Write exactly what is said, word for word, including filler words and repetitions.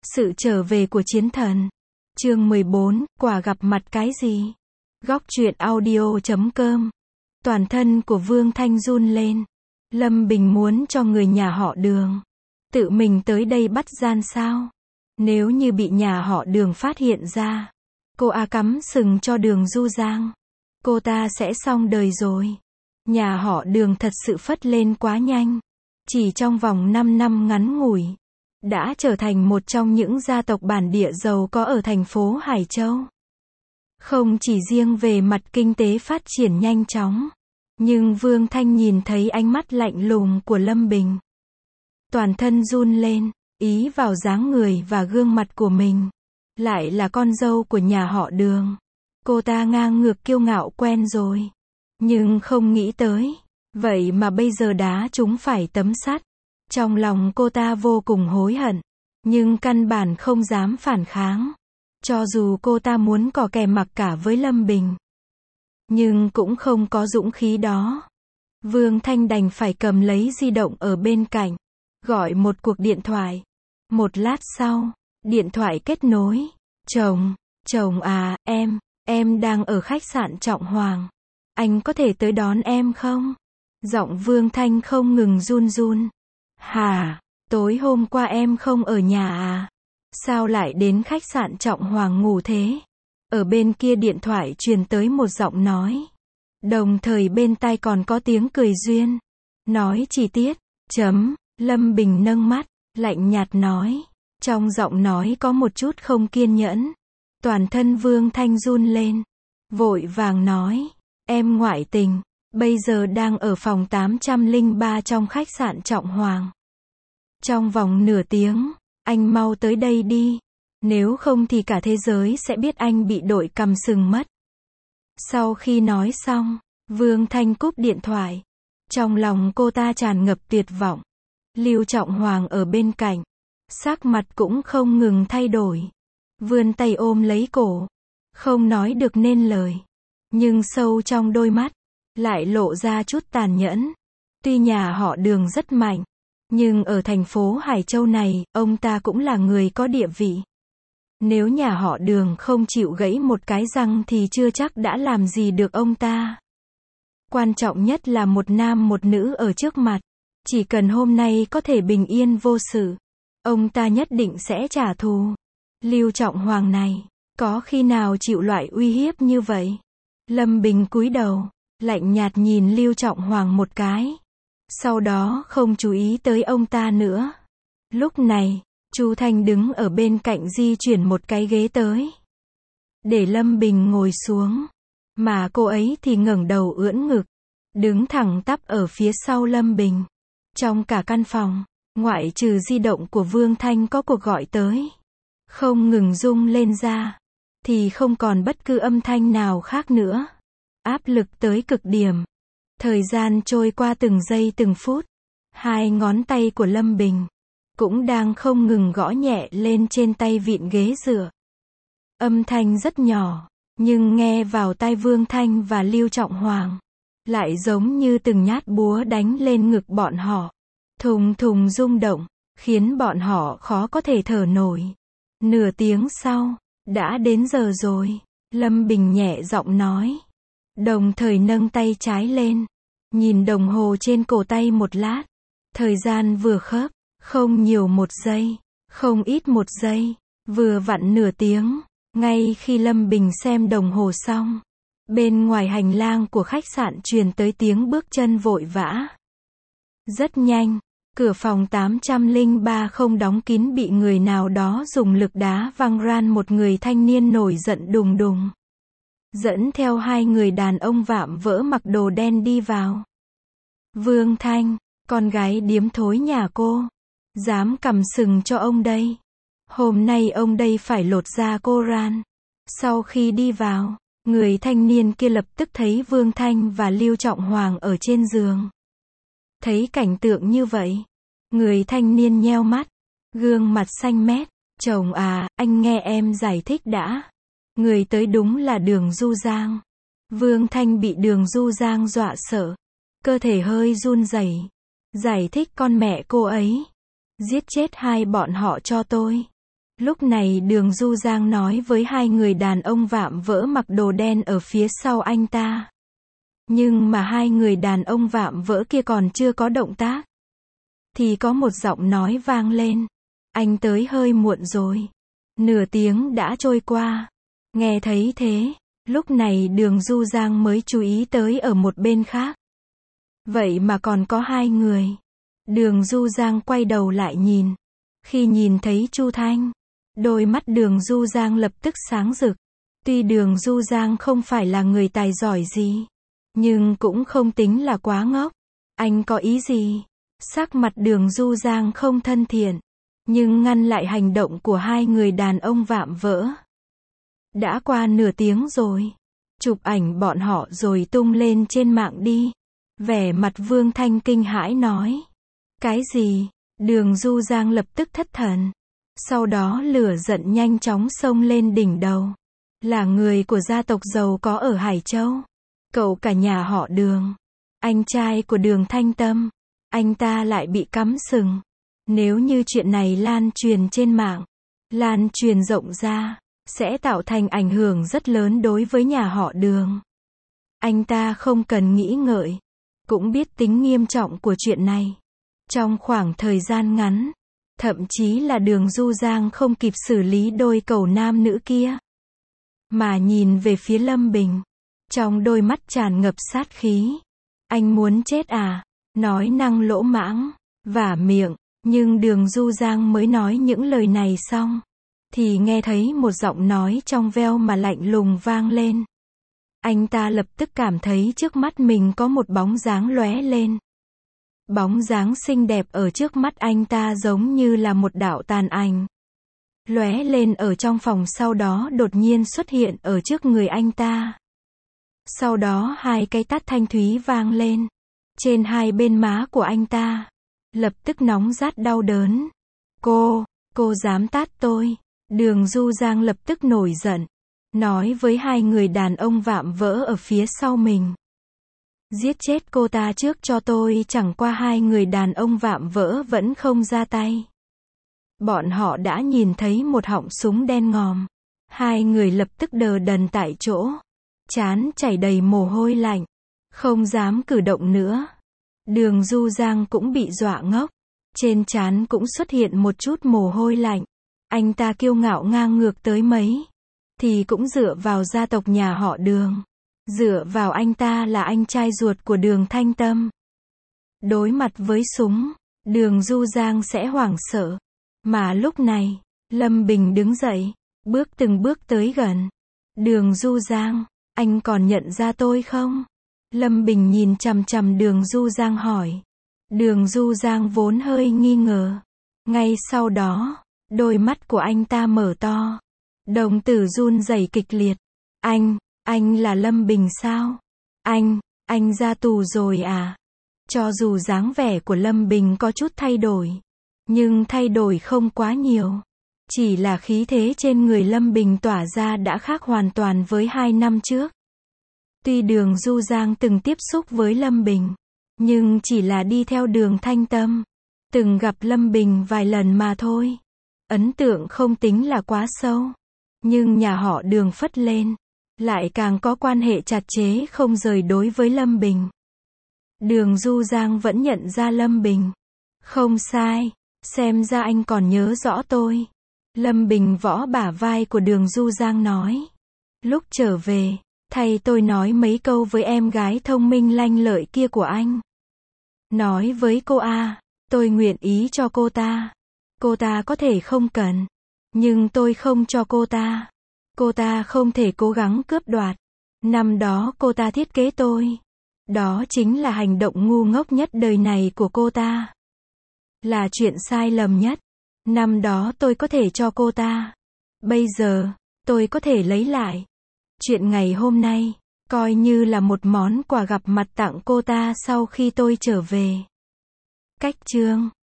Sự trở về của chiến thần. Chương mười bốn, quả gặp mặt cái gì? Góc truyện audio chấm com. Toàn thân của Vương Thanh run lên. Lâm Bình muốn cho người nhà họ Đường tự mình tới đây bắt gian sao? Nếu như bị nhà họ Đường phát hiện ra, cô A cắm sừng cho Đường Du Giang, cô ta sẽ xong đời rồi. Nhà họ Đường thật sự phất lên quá nhanh. Chỉ trong vòng năm năm ngắn ngủi, đã trở thành một trong những gia tộc bản địa giàu có ở thành phố Hải Châu. Không chỉ riêng về mặt kinh tế phát triển nhanh chóng, nhưng Vương Thanh nhìn thấy ánh mắt lạnh lùng của Lâm Bình. Toàn thân run lên, ý vào dáng người và gương mặt của mình. Lại là con dâu của nhà họ Đường. Cô ta ngang ngược kiêu ngạo quen rồi. Nhưng không nghĩ tới, vậy mà bây giờ đá trúng phải tấm sắt. Trong lòng cô ta vô cùng hối hận, nhưng căn bản không dám phản kháng. Cho dù cô ta muốn cò kè mặc cả với Lâm Bình, nhưng cũng không có dũng khí đó. Vương Thanh đành phải cầm lấy di động ở bên cạnh, gọi một cuộc điện thoại. Một lát sau, điện thoại kết nối. Chồng, chồng à, em, em đang ở khách sạn Trọng Hoàng. Anh có thể tới đón em không? Giọng Vương Thanh không ngừng run run. Hả, tối hôm qua em không ở nhà à? Sao lại đến khách sạn Trọng Hoàng ngủ thế? Ở bên kia điện thoại truyền tới một giọng nói. Đồng thời bên tai còn có tiếng cười duyên. Nói chi tiết, chấm, Lâm Bình nâng mắt, lạnh nhạt nói. Trong giọng nói có một chút không kiên nhẫn. Toàn thân Vương Thanh run lên. Vội vàng nói. Em ngoại tình, bây giờ đang ở phòng tám trăm lẻ ba trong khách sạn Trọng Hoàng. Trong vòng nửa tiếng, anh mau tới đây đi. Nếu không thì cả thế giới sẽ biết anh bị đội cầm sừng mất. Sau khi nói xong, Vương Thanh cúp điện thoại. Trong lòng cô ta tràn ngập tuyệt vọng. Lưu Trọng Hoàng ở bên cạnh, sắc mặt cũng không ngừng thay đổi. Vươn tay ôm lấy cổ, không nói được nên lời. Nhưng sâu trong đôi mắt, lại lộ ra chút tàn nhẫn. Tuy nhà họ Đường rất mạnh, nhưng ở thành phố Hải Châu này, ông ta cũng là người có địa vị. Nếu nhà họ Đường không chịu gãy một cái răng thì chưa chắc đã làm gì được ông ta. Quan trọng nhất là một nam một nữ ở trước mặt. Chỉ cần hôm nay có thể bình yên vô sự, ông ta nhất định sẽ trả thù. Lưu Trọng Hoàng này, có khi nào chịu loại uy hiếp như vậy? Lâm Bình cúi đầu, lạnh nhạt nhìn Lưu Trọng Hoàng một cái. Sau đó không chú ý tới ông ta nữa. Lúc này, Chu Thanh đứng ở bên cạnh di chuyển một cái ghế tới, để Lâm Bình ngồi xuống. Mà cô ấy thì ngẩng đầu ưỡn ngực, đứng thẳng tắp ở phía sau Lâm Bình. Trong cả căn phòng, ngoại trừ di động của Vương Thanh có cuộc gọi tới, không ngừng rung lên ra, thì không còn bất cứ âm thanh nào khác nữa. Áp lực tới cực điểm. Thời gian trôi qua từng giây từng phút. Hai ngón tay của Lâm Bình cũng đang không ngừng gõ nhẹ lên trên tay vịn ghế dựa. Âm thanh rất nhỏ, nhưng nghe vào tai Vương Thanh và Lưu Trọng Hoàng, lại giống như từng nhát búa đánh lên ngực bọn họ. Thùng thùng rung động, khiến bọn họ khó có thể thở nổi. Nửa tiếng sau, đã đến giờ rồi. Lâm Bình nhẹ giọng nói. Đồng thời nâng tay trái lên. Nhìn đồng hồ trên cổ tay một lát. Thời gian vừa khớp, không nhiều một giây, không ít một giây, vừa vặn nửa tiếng. Ngay khi Lâm Bình xem đồng hồ xong, bên ngoài hành lang của khách sạn truyền tới tiếng bước chân vội vã. Rất nhanh, cửa phòng tám trăm lẻ ba không đóng kín bị người nào đó dùng lực đá văng ran. Một người thanh niên nổi giận đùng đùng, dẫn theo hai người đàn ông vạm vỡ mặc đồ đen đi vào. Vương Thanh, con gái điếm thối nhà cô, dám cầm sừng cho ông đây. Hôm nay ông đây phải lột da cô ran. Sau khi đi vào, người thanh niên kia lập tức thấy Vương Thanh và Lưu Trọng Hoàng ở trên giường. Thấy cảnh tượng như vậy, người thanh niên nheo mắt, gương mặt xanh mét. Chồng à, anh nghe em giải thích đã. Người tới đúng là Đường Du Giang. Vương Thanh bị Đường Du Giang dọa sợ, cơ thể hơi run rẩy. Giải thích con mẹ cô ấy giết chết hai bọn họ cho tôi. Lúc này Đường Du Giang nói với hai người đàn ông vạm vỡ mặc đồ đen ở phía sau anh ta. Nhưng mà hai người đàn ông vạm vỡ kia còn chưa có động tác, thì có một giọng nói vang lên. Anh tới hơi muộn rồi. Nửa tiếng đã trôi qua. Nghe thấy thế, lúc này Đường Du Giang mới chú ý tới ở một bên khác. Vậy mà còn có hai người. Đường Du Giang quay đầu lại nhìn. Khi nhìn thấy Chu Thanh, đôi mắt Đường Du Giang lập tức sáng rực. Tuy Đường Du Giang không phải là người tài giỏi gì, nhưng cũng không tính là quá ngốc. Anh có ý gì? Sắc mặt Đường Du Giang không thân thiện, nhưng ngăn lại hành động của hai người đàn ông vạm vỡ. Đã qua nửa tiếng rồi. Chụp ảnh bọn họ rồi tung lên trên mạng đi. Vẻ mặt Vương Thanh kinh hãi nói. Cái gì? Đường Du Giang lập tức thất thần. Sau đó lửa giận nhanh chóng xông lên đỉnh đầu. Là người của gia tộc giàu có ở Hải Châu. Cậu cả nhà họ Đường. Anh trai của Đường Thanh Tâm. Anh ta lại bị cắm sừng. Nếu như chuyện này lan truyền trên mạng, lan truyền rộng ra, sẽ tạo thành ảnh hưởng rất lớn đối với nhà họ Đường. Anh ta không cần nghĩ ngợi, cũng biết tính nghiêm trọng của chuyện này. Trong khoảng thời gian ngắn, thậm chí là Đường Du Giang không kịp xử lý đôi cẩu nam nữ kia, mà nhìn về phía Lâm Bình, trong đôi mắt tràn ngập sát khí. Anh muốn chết à? Nói năng lỗ mãng, vả miệng. Nhưng Đường Du Giang mới nói những lời này xong, thì nghe thấy một giọng nói trong veo mà lạnh lùng vang lên. Anh ta lập tức cảm thấy trước mắt mình có một bóng dáng lóe lên. Bóng dáng xinh đẹp ở trước mắt anh ta giống như là một đạo tàn ảnh. Lóe lên ở trong phòng, sau đó đột nhiên xuất hiện ở trước người anh ta. Sau đó hai cái tát thanh thúy vang lên trên hai bên má của anh ta. Lập tức nóng rát đau đớn. Cô, cô dám tát tôi. Đường Du Giang lập tức nổi giận, nói với hai người đàn ông vạm vỡ ở phía sau mình. Giết chết cô ta trước cho tôi. Chẳng qua hai người đàn ông vạm vỡ vẫn không ra tay. Bọn họ đã nhìn thấy một họng súng đen ngòm. Hai người lập tức đờ đần tại chỗ, trán chảy đầy mồ hôi lạnh, không dám cử động nữa. Đường Du Giang cũng bị dọa ngốc, trên trán cũng xuất hiện một chút mồ hôi lạnh. Anh ta kiêu ngạo ngang ngược tới mấy, thì cũng dựa vào gia tộc nhà họ Đường. Dựa vào anh ta là anh trai ruột của Đường Thanh Tâm. Đối mặt với súng, Đường Du Giang sẽ hoảng sợ. Mà lúc này, Lâm Bình đứng dậy, bước từng bước tới gần. Đường Du Giang, anh còn nhận ra tôi không? Lâm Bình nhìn chằm chằm Đường Du Giang hỏi. Đường Du Giang vốn hơi nghi ngờ. Ngay sau đó, đôi mắt của anh ta mở to. Đồng tử run rẩy kịch liệt. Anh, anh là Lâm Bình sao? Anh, anh ra tù rồi à? Cho dù dáng vẻ của Lâm Bình có chút thay đổi, nhưng thay đổi không quá nhiều. Chỉ là khí thế trên người Lâm Bình tỏa ra đã khác hoàn toàn với hai năm trước. Tuy Đường Du Giang từng tiếp xúc với Lâm Bình, nhưng chỉ là đi theo Đường Thanh Tâm. Từng gặp Lâm Bình vài lần mà thôi. Ấn tượng không tính là quá sâu. Nhưng nhà họ Đường phất lên, lại càng có quan hệ chặt chẽ không rời đối với Lâm Bình. Đường Du Giang vẫn nhận ra Lâm Bình. Không sai, xem ra anh còn nhớ rõ tôi. Lâm Bình võ bả vai của Đường Du Giang nói. Lúc trở về, thay tôi nói mấy câu với em gái thông minh lanh lợi kia của anh. Nói với cô a, tôi nguyện ý cho cô ta. Cô ta có thể không cần, nhưng tôi không cho cô ta. Cô ta không thể cố gắng cướp đoạt. Năm đó cô ta thiết kế tôi. Đó chính là hành động ngu ngốc nhất đời này của cô ta. Là chuyện sai lầm nhất. Năm đó tôi có thể cho cô ta. Bây giờ, tôi có thể lấy lại. Chuyện ngày hôm nay, coi như là một món quà gặp mặt tặng cô ta sau khi tôi trở về. Cách chương